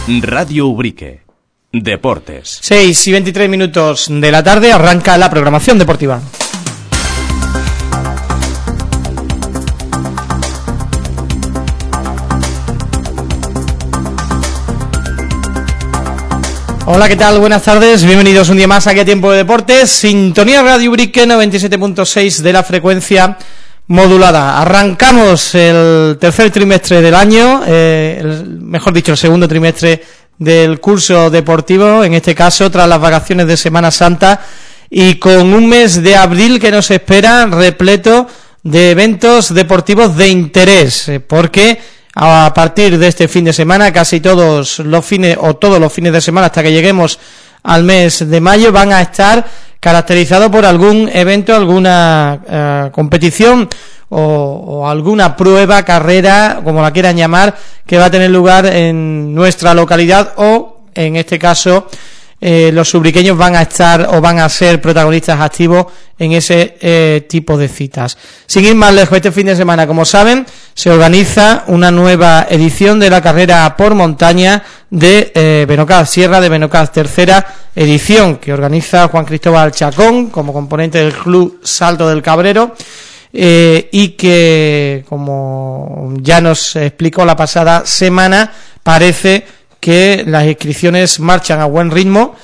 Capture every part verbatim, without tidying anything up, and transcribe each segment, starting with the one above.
Radio Ubrique. Deportes. seis y veintitrés minutos de la tarde arranca la programación deportiva. Hola, ¿qué tal? Buenas tardes, bienvenidos un día más aquí a Tiempo de Deportes, sintonía Radio Ubrique noventa y siete punto seis de la frecuencia modulada. Arrancamos el tercer trimestre del año, eh, el, mejor dicho, el segundo trimestre del curso deportivo, en este caso tras las vacaciones de Semana Santa, y con un mes de abril que nos espera repleto de eventos deportivos de interés, eh, porque a partir de este fin de semana, casi todos los fines o todos los fines de semana hasta que lleguemos al mes de mayo van a estar caracterizados por algún evento, alguna uh, competición o, o alguna prueba, carrera, como la quieran llamar, que va a tener lugar en nuestra localidad o, en este caso, eh, los ubriqueños van a estar o van a ser protagonistas activos en ese eh, tipo de citas. Sin ir más lejos, este fin de semana, como saben, se organiza una nueva edición de la carrera por montaña de eh, Benocaz, Sierra de Benocaz, tercera edición que organiza Juan Cristóbal Chacón como componente del Club Salto del Cabrero, eh, y que, como ya nos explicó la pasada semana, parece que las inscripciones marchan a buen ritmo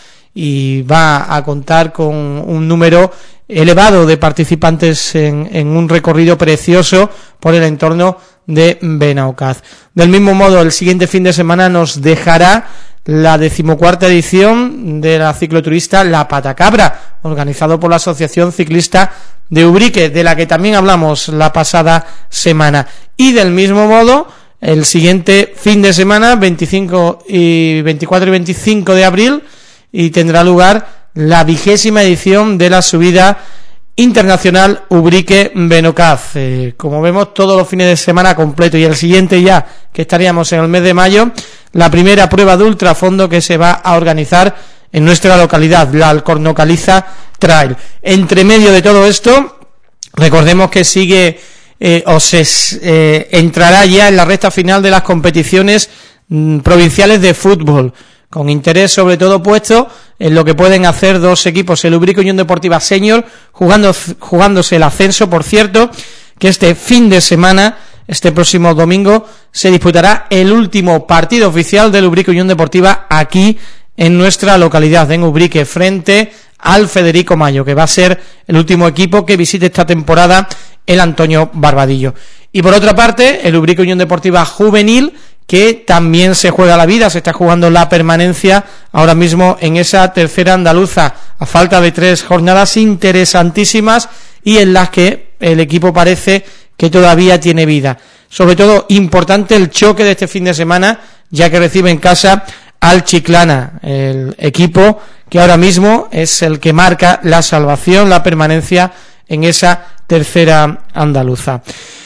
y va a contar con un número elevado de participantes en, en un recorrido precioso por el entorno de Benaocaz. Del mismo modo, el siguiente fin de semana nos dejará la decimocuarta edición de la cicloturista La Patacabra, organizado por la Asociación Ciclista de Ubrique, de la que también hablamos la pasada semana. Y del mismo modo, el siguiente fin de semana, veinticinco y veinticuatro y veinticinco de abril, y tendrá lugar la vigésima edición de la subida internacional Ubrique Benocaz. Eh, como vemos, todos los fines de semana completo, y el siguiente ya, que estaríamos en el mes de mayo, la primera prueba de ultrafondo que se va a organizar en nuestra localidad, la Alcornocaliza Trail. Entre medio de todo esto, recordemos que sigue Eh, o se eh, entrará ya en la recta final de las competiciones mm, provinciales de fútbol, con interés sobre todo puesto en lo que pueden hacer dos equipos, el Ubrique Unión Deportiva Senior, jugando, jugándose el ascenso. Por cierto, que este fin de semana, este próximo domingo, se disputará el último partido oficial del Ubrique Unión Deportiva aquí en nuestra localidad, en Ubrique, frente al Federico Mayo, que va a ser el último equipo que visite esta temporada el Antonio Barbadillo. Y por otra parte, el Ubrique Unión Deportiva Juvenil, que también se juega la vida, se está jugando la permanencia ahora mismo en esa tercera andaluza, a falta de tres jornadas interesantísimas y en las que el equipo parece que todavía tiene vida. Sobre todo, importante el choque de este fin de semana, ya que recibe en casa al Chiclana, el equipo que ahora mismo es el que marca la salvación, la permanencia en esa tercera andaluza.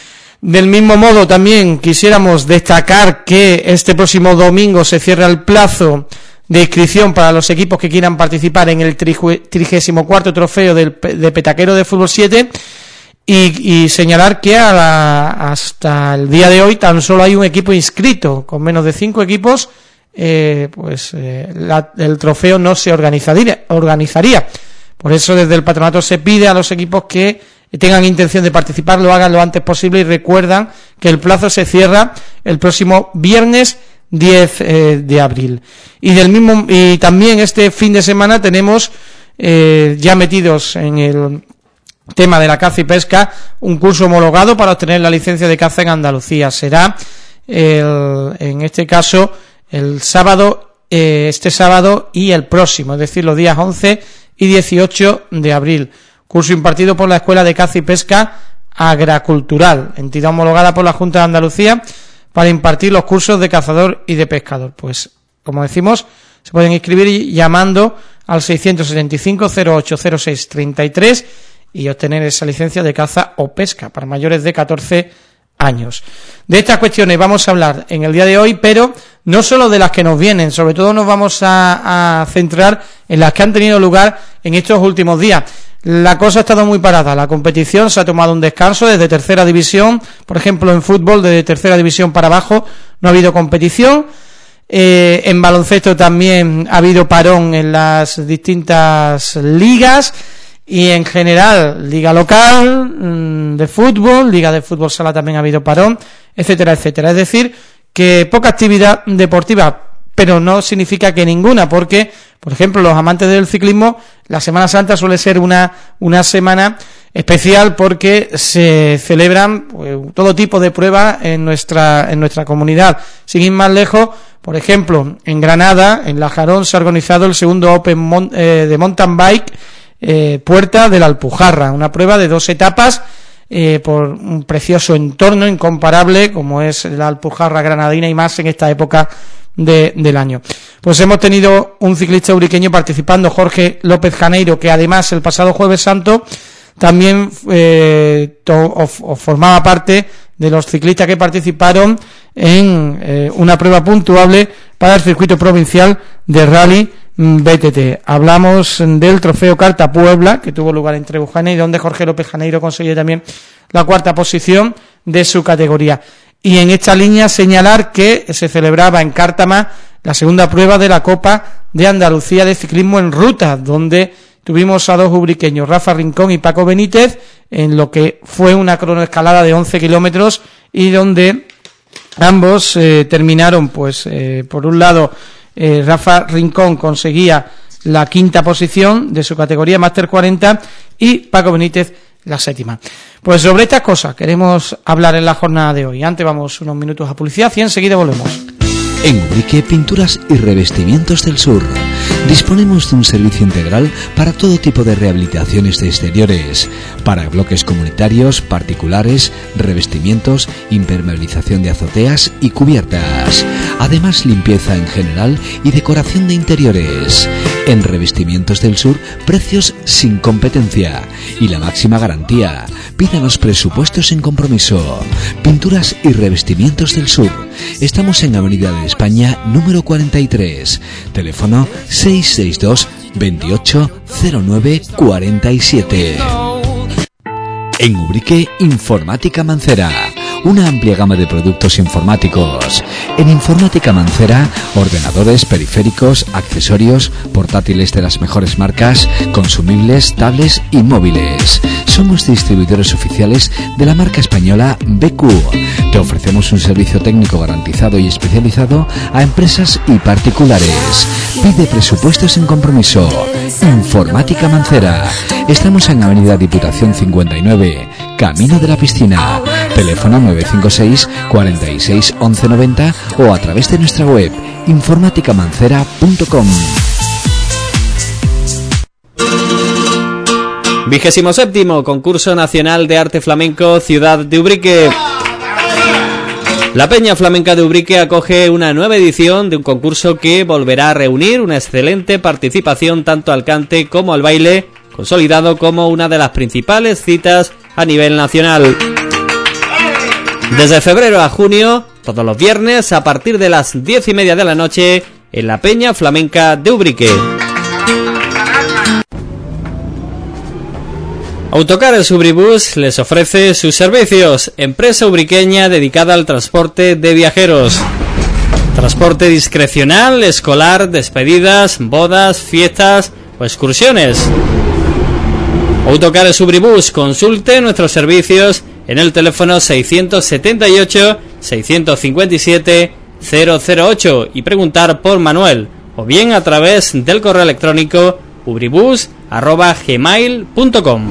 Del mismo modo, también quisiéramos destacar que este próximo domingo se cierra el plazo de inscripción para los equipos que quieran participar en el trigésimo cuarto trofeo del, de Petaquero de Fútbol siete, y, y señalar que a la, hasta el día de hoy tan solo hay un equipo inscrito. Con menos de cinco equipos, eh, pues eh, la, el trofeo no se organizaría, organizaría. Por eso, desde el patronato se pide a los equipos que tengan intención de participar, lo hagan lo antes posible, y recuerdan que el plazo se cierra el próximo viernes diez eh, de abril. Y del mismo y también este fin de semana tenemos eh, ya metidos en el tema de la caza y pesca un curso homologado para obtener la licencia de caza en Andalucía. Será el, en este caso el sábado, eh, este sábado y el próximo, es decir, los días once y dieciocho de abril. Curso impartido por la Escuela de Caza y Pesca Agrocultural, entidad homologada por la Junta de Andalucía para impartir los cursos de cazador y de pescador. Pues, como decimos, se pueden inscribir llamando al seiscientos setenta y cinco cero ocho cero seis treinta y tres y obtener esa licencia de caza o pesca para mayores de catorce años. De estas cuestiones vamos a hablar en el día de hoy, pero no solo de las que nos vienen, sobre todo nos vamos a, a centrar en las que han tenido lugar en estos últimos días. La cosa ha estado muy parada, la competición se ha tomado un descanso desde tercera división, por ejemplo en fútbol, desde tercera división para abajo no ha habido competición. Eh, en baloncesto también ha habido parón en las distintas ligas y en general liga local mmm, de fútbol, liga de fútbol sala también ha habido parón, etcétera, etcétera. Es decir, que poca actividad deportiva, pero no significa que ninguna, porque, por ejemplo, los amantes del ciclismo, la Semana Santa suele ser una una semana especial porque se celebran pues, todo tipo de pruebas en nuestra en nuestra comunidad. Sin ir más lejos, por ejemplo, en Granada, en La Jarón, se ha organizado el segundo Open Mon- eh, de Mountain Bike eh, Puerta de la Alpujarra, una prueba de dos etapas eh, por un precioso entorno incomparable como es la Alpujarra granadina y más en esta época de, del año. Pues hemos tenido un ciclista uriqueño participando, Jorge López Janeiro, que además el pasado Jueves Santo también eh, to, o, o formaba parte de los ciclistas que participaron en eh, una prueba puntuable para el circuito provincial de Rally B T T. Hablamos del trofeo Carta Puebla, que tuvo lugar en Trebujana y donde Jorge López Janeiro consiguió también la cuarta posición de su categoría. Y en esta línea señalar que se celebraba en Cártama la segunda prueba de la Copa de Andalucía de Ciclismo en Ruta, donde tuvimos a dos ubriqueños, Rafa Rincón y Paco Benítez, en lo que fue una cronoescalada de once kilómetros y donde ambos eh, terminaron, pues, eh, por un lado, eh, Rafa Rincón conseguía la quinta posición de su categoría Máster cuarenta y Paco Benítez la séptima. Pues sobre estas cosas queremos hablar en la jornada de hoy. Antes vamos unos minutos a publicidad y enseguida volvemos. En Ubrique Pinturas y Revestimientos del Sur disponemos de un servicio integral para todo tipo de rehabilitaciones de exteriores, para bloques comunitarios, particulares, revestimientos, impermeabilización de azoteas y cubiertas. Además, limpieza en general y decoración de interiores. En Revestimientos del Sur, precios sin competencia y la máxima garantía. Pídanos presupuestos sin compromiso. Pinturas y Revestimientos del Sur. Estamos en Avenida de España número cuarenta y tres. Teléfono seis seis dos, veintiocho, cero nueve, cuarenta y siete. En Ubrique, Informática Mancera. Una amplia gama de productos informáticos. En Informática Mancera, ordenadores, periféricos, accesorios, portátiles de las mejores marcas, consumibles, tablets y móviles. Somos distribuidores oficiales de la marca española B Q. Te ofrecemos un servicio técnico garantizado y especializado a empresas y particulares. Pide presupuestos sin compromiso. Informática Mancera. Estamos en Avenida Diputación cincuenta y nueve, Camino de la Piscina. Teléfono nueve cinco seis, cuarenta y seis, once noventa o a través de nuestra web informática mancera punto com. Vigésimo séptimo Concurso Nacional de Arte Flamenco Ciudad de Ubrique. La Peña Flamenca de Ubrique acoge una nueva edición de un concurso que volverá a reunir una excelente participación tanto al cante como al baile, consolidado como una de las principales citas a nivel nacional. Desde febrero a junio, todos los viernes a partir de las diez y media de la noche en la Peña Flamenca de Ubrique. Autocares Ubribus les ofrece sus servicios, empresa ubriqueña dedicada al transporte de viajeros. Transporte discrecional, escolar, despedidas, bodas, fiestas o excursiones. Autocares Ubribus, consulte nuestros servicios en el teléfono seiscientos setenta y ocho, seiscientos cincuenta y siete, cero cero ocho y preguntar por Manuel, o bien a través del correo electrónico ubribus arroba gmail punto com.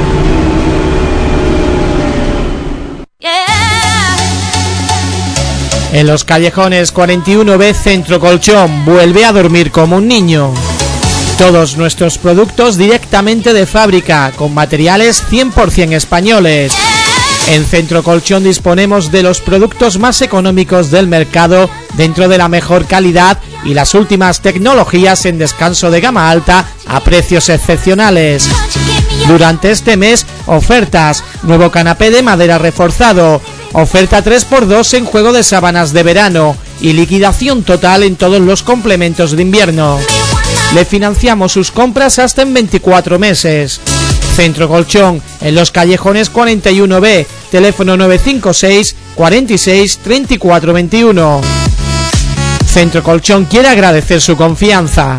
En los callejones cuarenta y uno B Centro Colchón, vuelve a dormir como un niño. Todos nuestros productos directamente de fábrica, con materiales cien por ciento españoles. En Centro Colchón disponemos de los productos más económicos del mercado, dentro de la mejor calidad y las últimas tecnologías en descanso de gama alta a precios excepcionales. Durante este mes, ofertas: nuevo canapé de madera reforzado, oferta tres por dos en juego de sábanas de verano y liquidación total en todos los complementos de invierno. Le financiamos sus compras hasta en veinticuatro meses. Centro Colchón, en los callejones cuarenta y uno B, teléfono nueve cinco seis, cuarenta y seis, treinta y cuatro veintiuno. Centro Colchón quiere agradecer su confianza.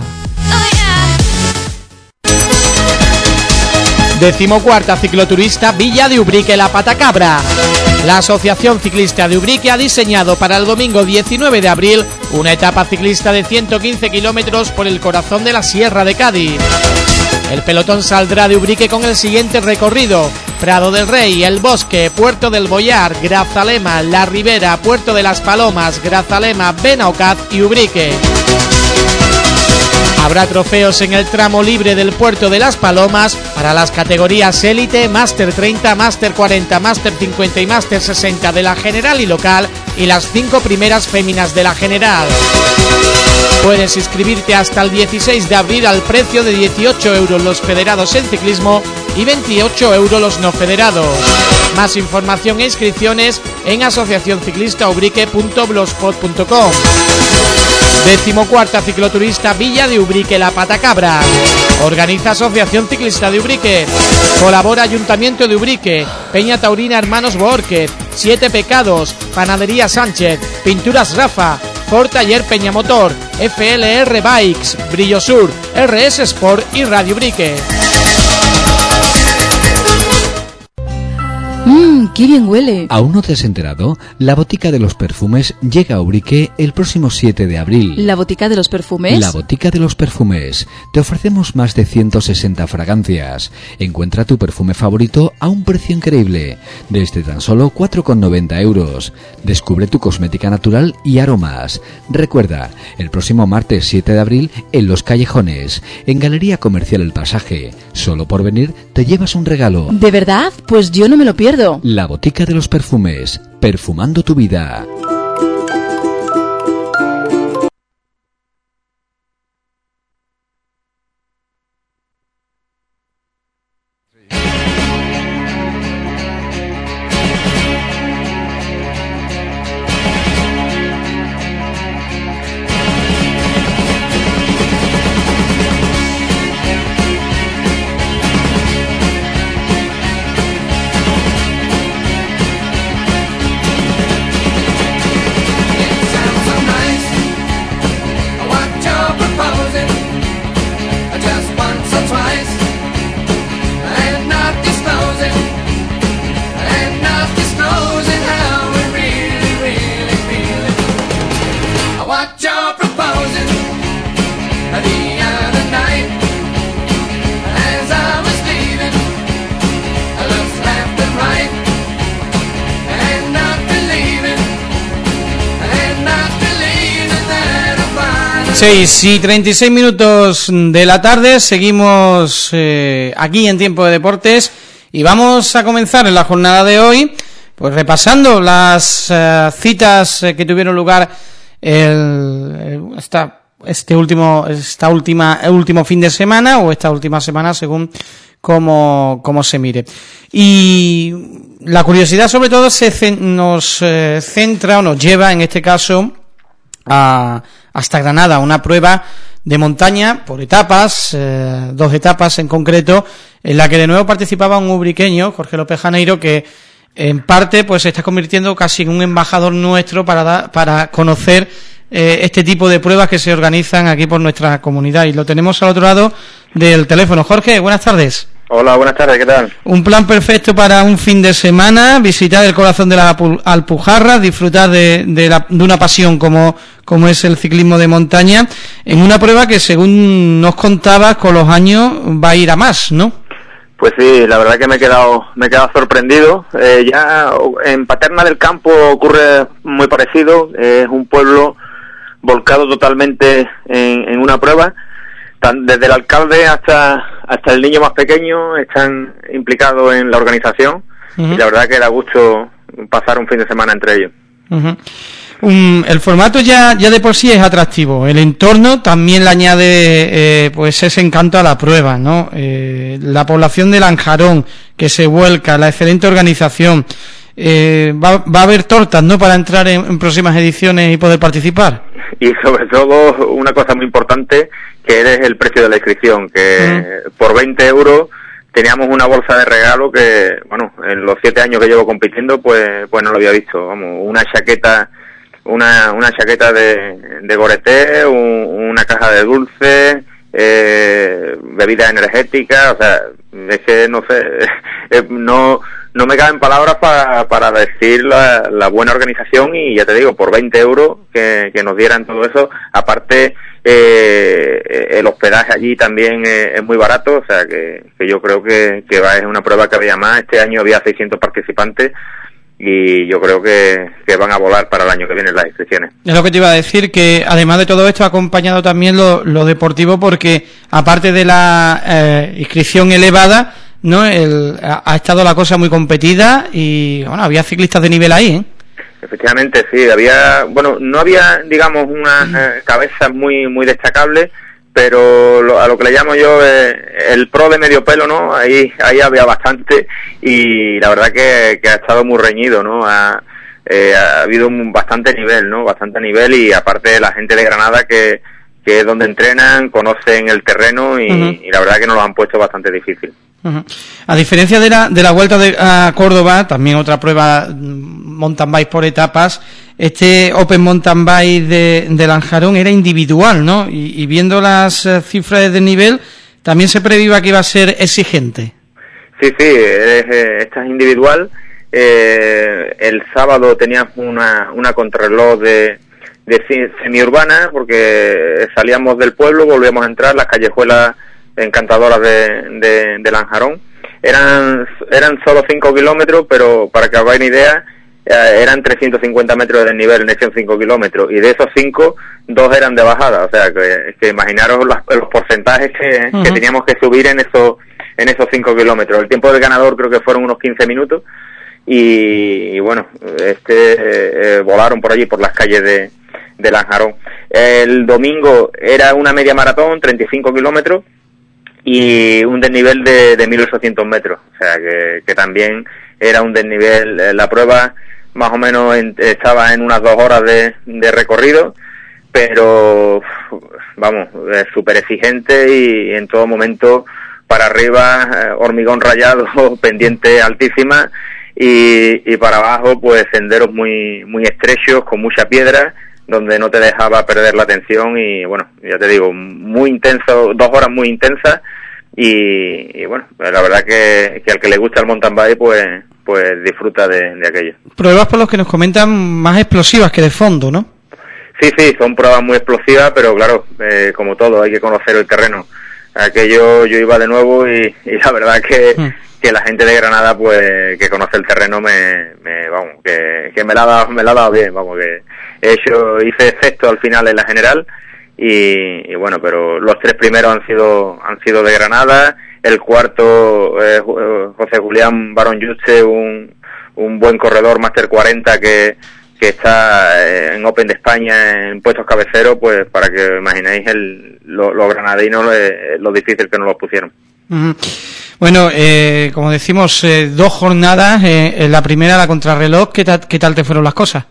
Decimocuarta cicloturista Villa de Ubrique La Patacabra. La Asociación Ciclista de Ubrique ha diseñado para el domingo diecinueve de abril una etapa ciclista de ciento quince kilómetros por el corazón de la Sierra de Cádiz. El pelotón saldrá de Ubrique con el siguiente recorrido: Prado del Rey, El Bosque, Puerto del Boyar, Grazalema, La Ribera, Puerto de las Palomas, Grazalema, Benaocaz y Ubrique. Habrá trofeos en el tramo libre del Puerto de las Palomas para las categorías Élite, Máster treinta, Máster cuarenta, Máster cincuenta y Máster sesenta de la general y local y las cinco primeras féminas de la general. Puedes inscribirte hasta el dieciséis de abril al precio de dieciocho euros los federados en ciclismo y veintiocho euros los no federados. Más información e inscripciones en asociación ciclista ubrique punto blogspot punto com. Decimocuarta cicloturista Villa de Ubrique La Patacabra. Organiza Asociación Ciclista de Ubrique. Colabora Ayuntamiento de Ubrique, Peña Taurina Hermanos Boórquez, Siete Pecados, Panadería Sánchez, Pinturas Rafa, Ford Taller Peñamotor, F L R Bikes, Brillo Sur, R S Sport y Radio Ubrique. Mmm, qué bien huele. ¿Aún no te has enterado? La Botica de los Perfumes llega a Ubrique el próximo siete de abril. ¿La Botica de los Perfumes? La Botica de los Perfumes. Te ofrecemos más de ciento sesenta fragancias. Encuentra tu perfume favorito a un precio increíble, desde tan solo cuatro con noventa euros. Descubre tu cosmética natural y aromas. Recuerda, el próximo martes siete de abril en Los Callejones, en Galería Comercial El Pasaje. Solo por venir te llevas un regalo. ¿De verdad? Pues yo no me lo pierdo. La Botica de los Perfumes, perfumando tu vida. seis y treinta y seis minutos de la tarde, seguimos eh, aquí en Tiempo de Deportes y vamos a comenzar en la jornada de hoy pues repasando las uh, citas eh, que tuvieron lugar el, el, esta, este último esta última el último fin de semana o esta última semana según cómo, cómo se mire. Y la curiosidad sobre todo se nos eh, centra o nos lleva en este caso a hasta Granada, una prueba de montaña por etapas, eh, dos etapas en concreto, en la que de nuevo participaba un ubriqueño, Jorge López Janeiro, que en parte pues se está convirtiendo casi en un embajador nuestro para da, para conocer eh, este tipo de pruebas que se organizan aquí por nuestra comunidad. Y lo tenemos al otro lado del teléfono. Jorge, buenas tardes. Hola, buenas tardes, ¿qué tal? Un plan perfecto para un fin de semana, visitar el corazón de las Alpujarras, disfrutar de, de, la, de una pasión como, como es el ciclismo de montaña, en una prueba que según nos contabas con los años va a ir a más, ¿no? Pues sí, la verdad que me he quedado, me he quedado sorprendido. Eh, ya en Paterna del Campo ocurre muy parecido, es un pueblo volcado totalmente en, en una prueba. Desde el alcalde hasta hasta el niño más pequeño están implicados en la organización. Uh-huh. Y la verdad que da gusto pasar un fin de semana entre ellos. Uh-huh. Um, el formato ya ya de por sí es atractivo. El entorno también le añade eh, pues ese encanto a la prueba, ¿no? Eh, la población de Lanjarón que se vuelca, la excelente organización. Eh, va, va a haber tortas, ¿no?, para entrar en, en próximas ediciones y poder participar. Y sobre todo una cosa muy importante, que es el precio de la inscripción, que uh-huh. por veinte euros teníamos una bolsa de regalo que, bueno, en los siete años que llevo compitiendo, pues, pues no lo había visto. Vamos, una chaqueta una, una chaqueta de, de Goreté, un, una caja de dulces, eh, bebidas energéticas, o sea, es que no sé, no no me caben palabras para, para decir la, la buena organización, y ya te digo, por veinte euros que, que nos dieran todo eso, aparte eh, el hospedaje allí también es, es muy barato, o sea que, que yo creo que, que va, es una prueba que había más. Este año había seiscientos participantes, y yo creo que, que van a volar para el año que viene las inscripciones. Es lo que te iba a decir, que además de todo esto ha acompañado también lo, lo deportivo, porque aparte de la eh, inscripción elevada, no, el, ha, ha estado la cosa muy competida, y bueno, había ciclistas de nivel ahí, ¿eh? Efectivamente, sí, había, bueno, no había, digamos, unas eh, cabezas muy muy destacables, pero lo, a lo que le llamo yo eh, el pro de medio pelo, ¿no? Ahí ahí había bastante, y la verdad que, que ha estado muy reñido, ¿no? Ha, eh, ha habido un bastante nivel, ¿no? Bastante nivel, y aparte la gente de Granada que, que es donde entrenan, conocen el terreno, y, uh-huh. y la verdad que nos lo han puesto bastante difícil. Uh-huh. A diferencia de la de la vuelta de, a Córdoba, también otra prueba mountain bike por etapas, este Open Mountain Bike de, de Lanjarón era individual, ¿no? Y, y viendo las uh, cifras de nivel, también se previba que iba a ser exigente. Sí, sí, es, esta es individual. Eh, el sábado teníamos una, una contrarreloj de, de semiurbana, porque salíamos del pueblo, volvíamos a entrar, las callejuelas encantadoras de, de, de Lanjarón. Eran eran solo cinco kilómetros, pero para que hagáis una idea, eh, eran trescientos cincuenta metros de desnivel en esos cinco kilómetros, y de esos cinco, dos eran de bajada, o sea, que, que imaginaros las, los porcentajes que, uh-huh. que teníamos que subir en esos en esos cinco kilómetros. El tiempo del ganador creo que fueron unos quince minutos, y, y bueno, este eh, volaron por allí, por las calles de, de Lanjarón. El domingo era una media maratón, treinta y cinco kilómetros, y un desnivel de, de mil ochocientos metros, o sea que, que también era un desnivel. Eh, la prueba más o menos en, estaba en unas dos horas de, de recorrido, pero vamos, eh, súper exigente, y en todo momento para arriba, eh, hormigón rayado, pendiente altísima, y, y para abajo pues senderos muy muy estrechos, con mucha piedra, donde no te dejaba perder la atención, y bueno, ya te digo, muy intenso, dos horas muy intensas, y, y bueno, la verdad que, que al que le gusta el mountain bike pues pues disfruta de, de aquello. Pruebas, por los que nos comentan, más explosivas que de fondo, ¿no? Sí, sí, son pruebas muy explosivas, pero claro, eh, como todo, hay que conocer el terreno. Aquello yo iba de nuevo, y, y la verdad que, mm. que la gente de Granada, pues que conoce el terreno, me, me vamos, que, que me la ha dado, me la ha dado bien, vamos, que he hecho, hice sexto al final en la general, y, y bueno, pero los tres primeros han sido han sido de Granada. El cuarto, eh, José Julián Barón Yuste, un, un buen corredor, Máster cuarenta, que, que está en Open de España en puestos cabeceros, pues para que imaginéis el, lo, los granadinos, lo, lo difícil que nos los pusieron. Uh-huh. Bueno, eh, como decimos, eh, dos jornadas, eh, en la primera la contrarreloj, ¿qué tal, qué tal te fueron las cosas?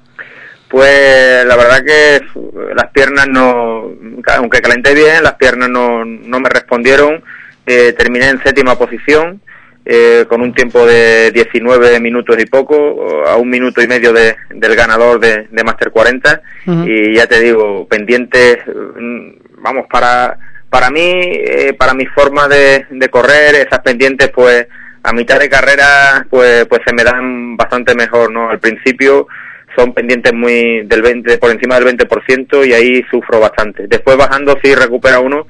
Pues la verdad que las piernas no, aunque calenté bien, las piernas no, no me respondieron. Eh, terminé en séptima posición, eh, con un tiempo de diecinueve minutos y poco, a un minuto y medio de, del ganador de, de Máster cuarenta, uh-huh. y ya te digo, pendientes, vamos, para para mí, eh, para mi forma de, de correr, esas pendientes, pues a mitad de carrera, pues pues se me dan bastante mejor, ¿no? Al principio son pendientes muy del veinte, por encima del veinte por ciento, y ahí sufro bastante. Después bajando sí recupera uno,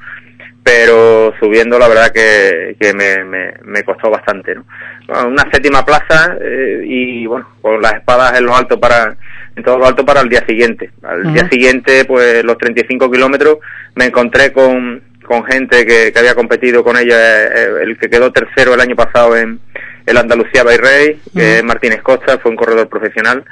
pero subiendo la verdad que, que me, me, me costó bastante, ¿no? Bueno, una séptima plaza, eh, y bueno, con las espadas en lo alto para, en todo lo alto para el día siguiente. Al uh-huh. día siguiente, pues los treinta y cinco kilómetros, me encontré con, con gente que, que había competido con ella, eh, el que quedó tercero el año pasado en el Andalucía Bay Race, uh-huh. que es Martínez Costa, fue un corredor profesional,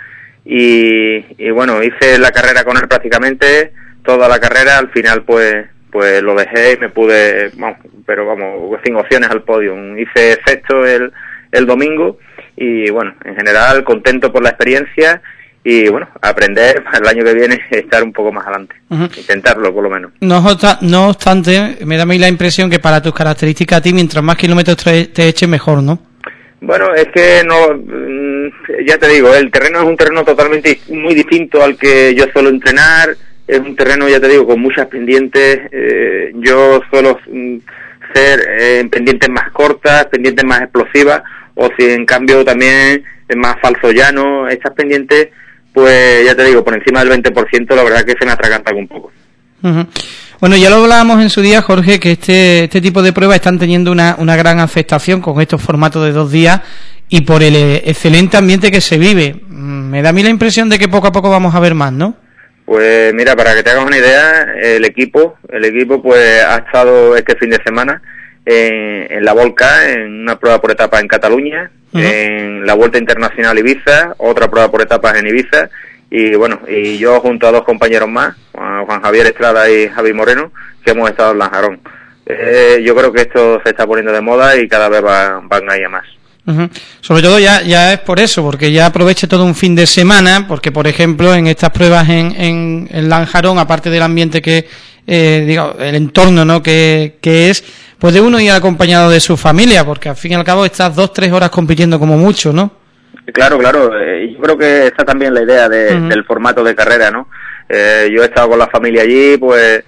y, y bueno, hice la carrera con él prácticamente, toda la carrera. Al final pues pues lo dejé y me pude, vamos, pero vamos, sin opciones al podio. Hice sexto el, el domingo, y bueno, en general contento por la experiencia, y bueno, aprender para el año que viene estar un poco más adelante, uh-huh. intentarlo por lo menos. No, no obstante, me da a mí la impresión que para tus características a ti, mientras más kilómetros te, te eches, mejor, ¿no? Bueno, es que no, ya te digo, el terreno es un terreno totalmente muy distinto al que yo suelo entrenar. Es un terreno, ya te digo, con muchas pendientes. Eh, yo suelo mm, ser eh, en pendientes más cortas, pendientes más explosivas, o si en cambio también es más falso llano. Estas pendientes, pues ya te digo, por encima del veinte por ciento, la verdad que se me atragantan un poco. Uh-huh. Bueno, ya lo hablábamos en su día, Jorge, que este este tipo de pruebas están teniendo una, una gran aceptación con estos formatos de dos días y por el eh, excelente ambiente que se vive. Me da a mí la impresión de que poco a poco vamos a ver más, ¿no? Pues mira, para que te hagas una idea, el equipo, el equipo pues ha estado este fin de semana en, en la Volca, en una prueba por etapas en Cataluña, uh-huh. en la Vuelta Internacional Ibiza, otra prueba por etapas en Ibiza, y bueno, y yo junto a dos compañeros más, Juan Javier Estrada y Javi Moreno, que hemos estado en Lanjarón. Eh, yo creo que esto se está poniendo de moda y cada vez va, van a ir a más. Uh-huh. Sobre todo ya ya es por eso, porque ya aproveche todo un fin de semana, porque por ejemplo en estas pruebas en, en, en Lanjarón, aparte del ambiente que, eh, digo, el entorno, ¿no?, que, que es, puede uno ir acompañado de su familia, porque al fin y al cabo estás dos, tres horas compitiendo como mucho, ¿no? Claro, claro, eh, yo creo que está también la idea de, uh-huh. del formato de carrera, ¿no? Eh, yo he estado con la familia allí, pues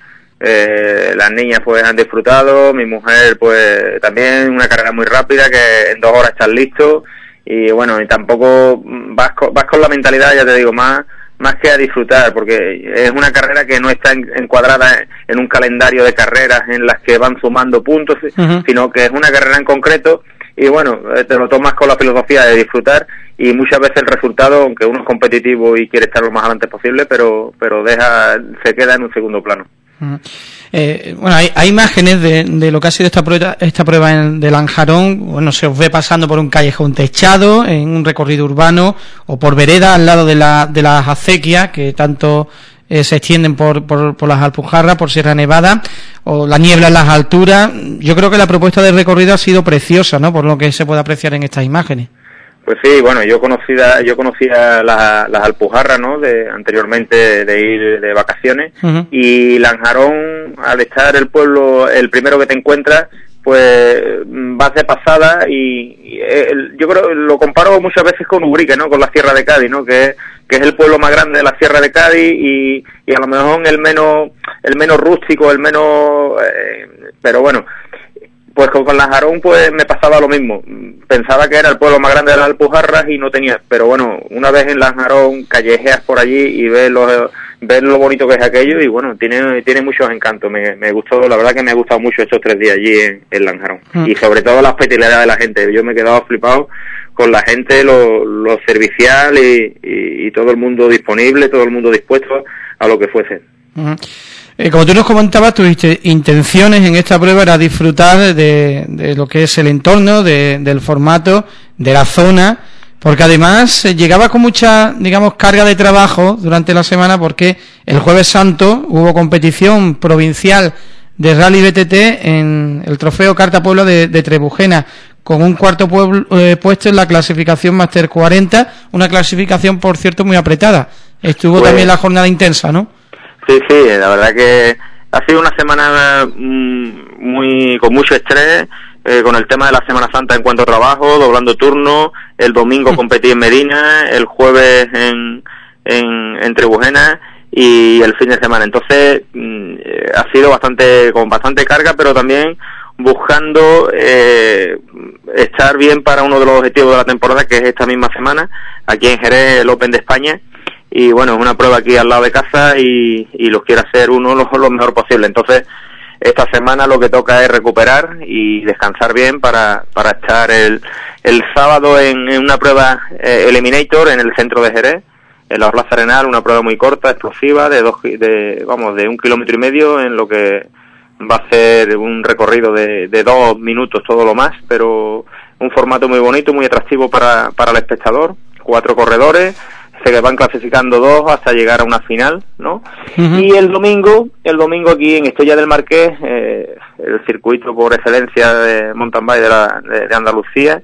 eh, las niñas pues han disfrutado, mi mujer pues también, una carrera muy rápida que en dos horas estás listo, y bueno, y tampoco vas con, vas con la mentalidad, ya te digo, más más que a disfrutar, porque es una carrera que no está en, encuadrada en un calendario de carreras en las que van sumando puntos, uh-huh. sino que es una carrera en concreto. Y bueno, te lo tomas con la filosofía de disfrutar, y muchas veces el resultado, aunque uno es competitivo y quiere estar lo más adelante posible, pero pero deja se queda en un segundo plano. Uh-huh. Eh, bueno, hay, hay imágenes de, de lo que ha sido esta prueba, esta prueba en, de Lanjarón. Bueno, se os ve pasando por un callejón techado, en un recorrido urbano, o por vereda al lado de, la, de las acequias, que tanto eh, se extienden por, por, por las Alpujarras, por Sierra Nevada, o la niebla en las alturas. Yo creo que la propuesta de recorrido ha sido preciosa, ¿no?, por lo que se puede apreciar en estas imágenes. Pues sí, bueno, yo conocía, yo conocía las, las Alpujarras, ¿no?, de anteriormente de ir de vacaciones, uh-huh. y Lanjarón, al estar el pueblo el primero que te encuentras, pues vas de pasada, y, y el, yo creo, lo comparo muchas veces con Ubrique, ¿no?, con la Sierra de Cádiz, ¿no?, que, que es el pueblo más grande de la Sierra de Cádiz, y, y a lo mejor el menos, el menos rústico, el menos, eh, pero bueno, pues con, con Lanjarón pues me pasaba lo mismo. Pensaba que era el pueblo más grande de las Alpujarras y no tenía, pero bueno, una vez en Lanjarón callejeas por allí y ves lo, ves lo bonito que es aquello, y bueno, tiene tiene muchos encantos. Me, me gustó, la verdad que me ha gustado mucho estos tres días allí en, en Lanjarón. Mm. Y sobre todo la hospitalidad de la gente. Yo me he quedado flipado con la gente, lo, lo servicial y, y, y todo el mundo disponible, todo el mundo dispuesto a lo que fuese. Mm. Eh, como tú nos comentabas, tus intenciones en esta prueba era disfrutar de, de lo que es el entorno, de, del formato, de la zona, porque además eh, llegaba con mucha, digamos, carga de trabajo durante la semana, porque el Jueves Santo hubo competición provincial de Rally B T T en el Trofeo Carta Pueblo de, de Trebujena, con un cuarto pueblo, eh, puesto en la clasificación Máster cuarenta, una clasificación, por cierto, muy apretada. Estuvo pues... también la jornada intensa, ¿no? Sí, sí, la verdad que ha sido una semana mmm, muy con mucho estrés, eh, con el tema de la Semana Santa en cuanto a trabajo, doblando turno. El domingo competí en Medina, el jueves en, en, en Trebujena, y el fin de semana. Entonces mmm, ha sido bastante con bastante carga, pero también buscando eh, estar bien para uno de los objetivos de la temporada, que es esta misma semana, aquí en Jerez, el Open de España. Y bueno, es una prueba aquí al lado de casa, y, y los quiero hacer uno lo, lo mejor posible. Entonces, esta semana lo que toca es recuperar y descansar bien para, para estar el, el sábado en, en una prueba eh, Eliminator en el centro de Jerez, en la Plaza Arenal, una prueba muy corta, explosiva, de dos, de, vamos, de un kilómetro y medio, en lo que va a ser un recorrido de, de dos minutos todo lo más, pero un formato muy bonito, muy atractivo para, para el espectador. Cuatro corredores, se van clasificando dos hasta llegar a una final, ¿no? Uh-huh. Y el domingo, el domingo aquí en Estella del Marqués, eh, el circuito por excelencia de mountain bike de, la, de, de Andalucía,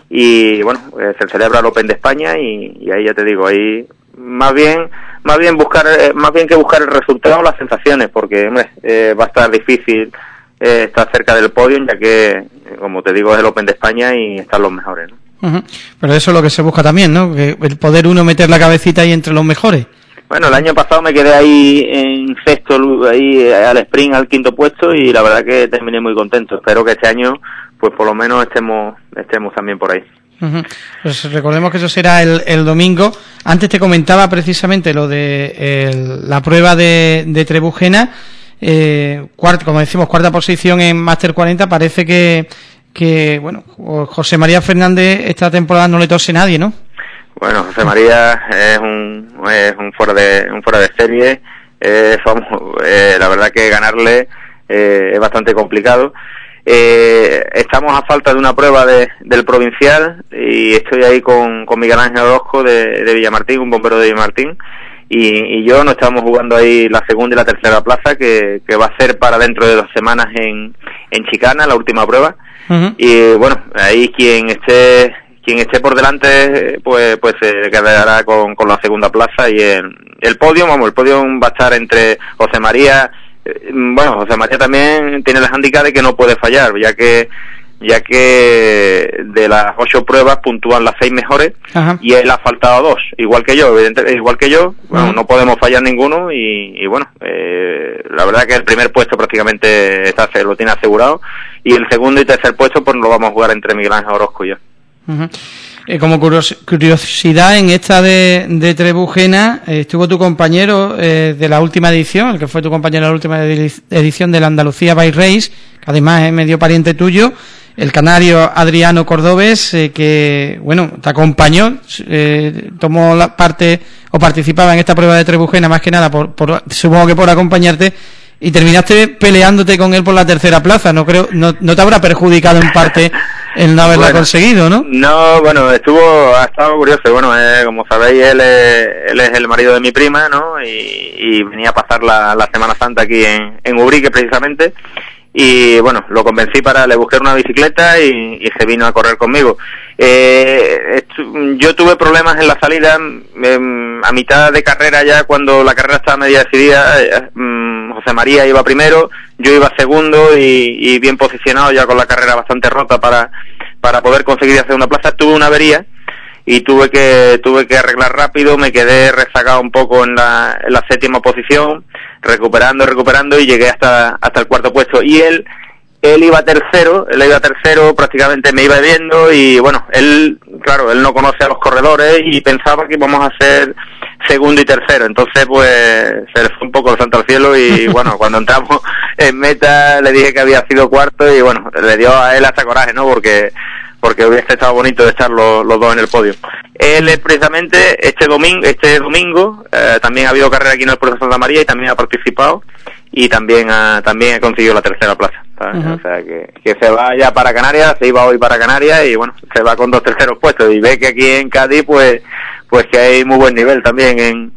y bueno, eh, se celebra el Open de España, y, y ahí ya te digo, ahí más bien, más bien buscar, eh, más bien que buscar el resultado, las sensaciones, porque hombre, eh, va a estar difícil eh, estar cerca del podio, ya que, como te digo, es el Open de España y están los mejores, ¿no? Uh-huh. Pero eso es lo que se busca también, ¿no? Que el poder uno meter la cabecita ahí entre los mejores. Bueno, el año pasado me quedé ahí en sexto, ahí al sprint, al quinto puesto, y la verdad que terminé muy contento. Espero que este año, pues por lo menos estemos estemos también por ahí. Uh-huh. Pues recordemos que eso será el, el domingo. Antes te comentaba precisamente lo de el, la prueba de, de Trebujena, eh, cuarta, como decimos, cuarta posición en Máster cuarenta. Parece que, que bueno, José María Fernández esta temporada no le tose nadie, ¿no? Bueno, José María es un es un fuera de un fuera de serie. Eh, somos, eh, la verdad que ganarle eh, es bastante complicado. Eh, estamos a falta de una prueba de, del provincial, y estoy ahí con, con Miguel Ángel Orozco de, de Villamartín, un bombero de Villamartín, y, y yo nos estamos jugando ahí la segunda y la tercera plaza, que, que va a ser para dentro de dos semanas en, en Chicana, la última prueba. Uh-huh. Y bueno, ahí quien esté quien esté por delante pues pues se quedará con, con la segunda plaza, y el, el podio, vamos, el podio va a estar entre José María. Bueno, José María también tiene el hándicap de que no puede fallar, ya que ya que de las ocho pruebas puntúan las seis mejores. Ajá. Y él ha faltado dos, igual que yo, evidentemente, igual que yo. Bueno, no podemos fallar ninguno, y, y bueno, eh, la verdad que el primer puesto prácticamente está, lo tiene asegurado, y el segundo y tercer puesto pues lo vamos a jugar entre Miguel Ángel Orozco y yo. Uh-huh. Eh, como curiosidad, en esta de, de Trebujena eh, estuvo tu compañero eh, de la última edición, el que fue tu compañero de la última edición de la Andalucía Bike Race, que además es medio pariente tuyo, el canario Adriano Cordobés, eh, que, bueno, te acompañó, eh, tomó la parte o participaba en esta prueba de Trebujena más que nada, por, por supongo que por acompañarte, y terminaste peleándote con él por la tercera plaza. No creo, no, no te habrá perjudicado en parte el no haberla bueno, conseguido, ¿no? No, bueno, estuvo, ha estado curioso. Bueno, eh, como sabéis, él es, él es el marido de mi prima, ¿no? Y, y venía a pasar la, la Semana Santa aquí en, en Ubrique, precisamente. Y bueno, lo convencí para, le busqué una bicicleta y, y se vino a correr conmigo. Eh, yo tuve problemas en la salida, eh, a mitad de carrera ya, cuando la carrera estaba media decidida. Eh, José María iba primero, yo iba segundo, y, y bien posicionado, ya con la carrera bastante rota para para poder conseguir hacer una plaza. Tuve una avería y tuve que tuve que arreglar rápido, me quedé rezagado un poco en la, en la séptima posición, recuperando, recuperando, y llegué hasta hasta el cuarto puesto. Y él él iba tercero, él iba tercero, prácticamente me iba viendo, y bueno, él, claro, él no conoce a los corredores y pensaba que íbamos a ser segundo y tercero, entonces pues se le fue un poco el santo al cielo, y bueno, cuando entramos en meta le dije que había sido cuarto, y bueno, le dio a él hasta coraje, ¿no? Porque porque hubiese estado bonito de estar los, los dos en el podio. Él es precisamente este domingo, este domingo eh, también ha habido carrera aquí en el Puerto de Santa María, y también ha participado, y también ha, también ha conseguido la tercera plaza. Uh-huh. O sea que, que se va ya para Canarias, se iba hoy para Canarias, y bueno, se va con dos terceros puestos, y ve que aquí en Cádiz pues pues que hay muy buen nivel también en